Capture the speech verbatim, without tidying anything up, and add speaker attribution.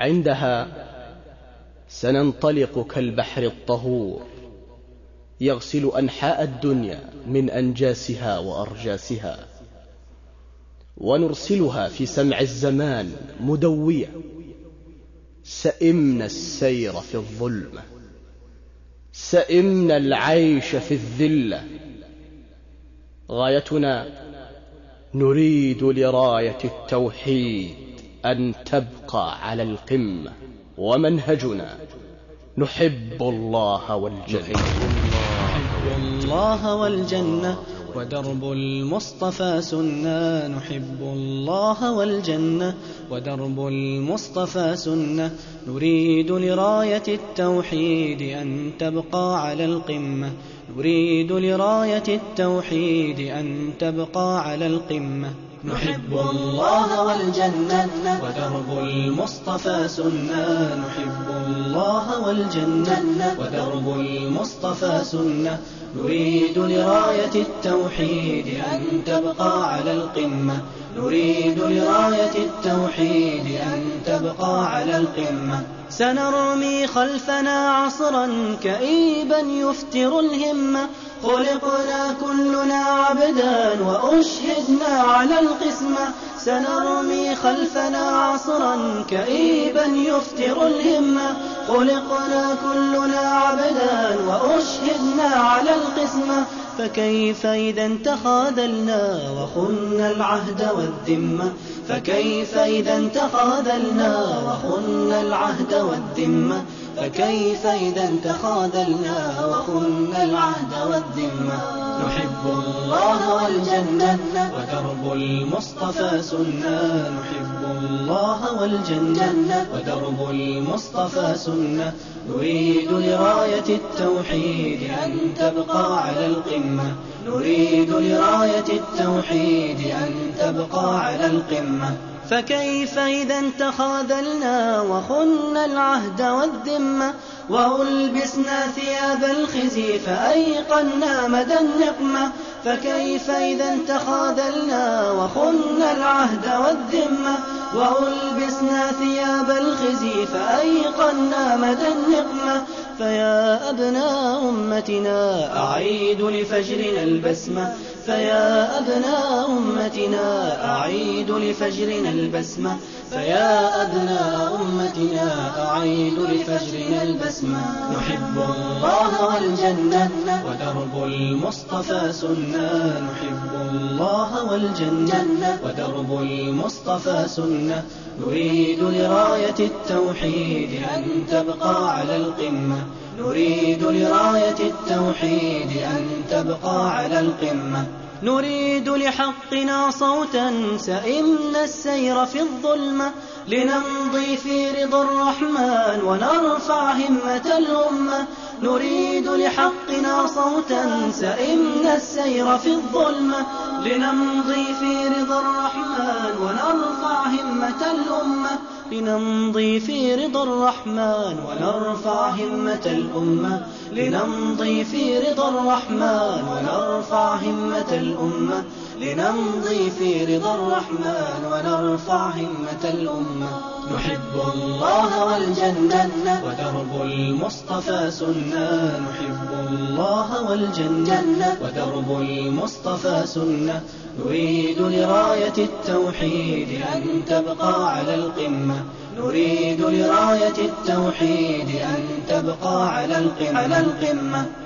Speaker 1: عندها سننطلق كالبحر الطهور يغسل أنحاء الدنيا من أنجاسها وأرجاسها، ونرسلها في سمع الزمان مدوية. سئمنا السير في الظلمة، سئمنا العيش في الذلة. غايتنا نريد لراية التوحيد أن تبقى على القمة، ومنهجنا نحب الله والجنة.
Speaker 2: نحب الله والجنة ودرب المصطفى سنة. نحب الله والجنة ودرب المصطفى سنة. نريد لراية التوحيد أن تبقى على القمة. نريد لراية التوحيد أن تبقى على القمة. نحب الله والجنة ودرب المصطفى سنة. نحب الله والجنة ودرب المصطفى سنة. نريد لراية التوحيد أن تبقى على القمة. نريد لراية التوحيد أن تبقى على القمة. سنرمي خلفنا عصرا كئيبا يفتر الهمة. خلقنا كلنا عبدا وأشهدنا على القسمة. سنرمي خلفنا عصرا كئيبا يفتر الهمة. خلقنا كلنا عبدا وأشهدنا على القسمة. فكيف إذا تخاذلنا وخنا العهد والذمة. فكيف إذا تخاذلنا وخنا العهد والذمة. فكيف إذا تخاذلنا وخنا العهد والذمة. نحب الله والجنة ودرب المصطفى سنة. نحب الله والجنة ودرب المصطفى سنة. نريد لراية التوحيد أن تبقى على القمة. نريد لراية التوحيد أن تبقى على القمة. فكيف إذا تخاذلنا وخنا العهد والذمة. وألبسنا ثياب الخزي فأيقنا مدى النقمة. فكيف إذا تخاذلنا وخنا العهد والذمة. وألبسنا ثياب الخزي فأيقنا مدى النقمة. فيا أبناء أمتنا أعيدوا لفجرنا البسمة. فيا أبناء أمتنا أعيدوا لفجرنا البسمة. فيا أبناء أمتنا أعيدوا لفجرنا البسمة. نحب الله والجنة ودرب المصطفى سنة. نحب الله والجنة ودرب المصطفى سنة. نريد لراية التوحيد أن تبقى على القمة. نريد لراية التوحيد أن تبقى على القمة. نريد لحقنا صوتا سئمنا السير في الظلمة. لنمضي في رضا الرحمن ونرفع همة الأمة. نريد لحقنا صوتا سئمنا السير في الظلمة. لنمضي في رضا الرحمن ونرفع همة الأمة. لنمضي في رضا الرحمن ونرفع همة الأمة. لنمضي في رضا الرحمن ونرفع همة الأمة. لنمضي في رضا الرحمن ونرفع همة الأمة. نحب الله والجنة ودرب المصطفى سنة. نحب الله والجنة ودرب المصطفى سنة. نريد لراية التوحيد أن تبقى على القمة. نريد لراية التوحيد أن تبقى على القمة.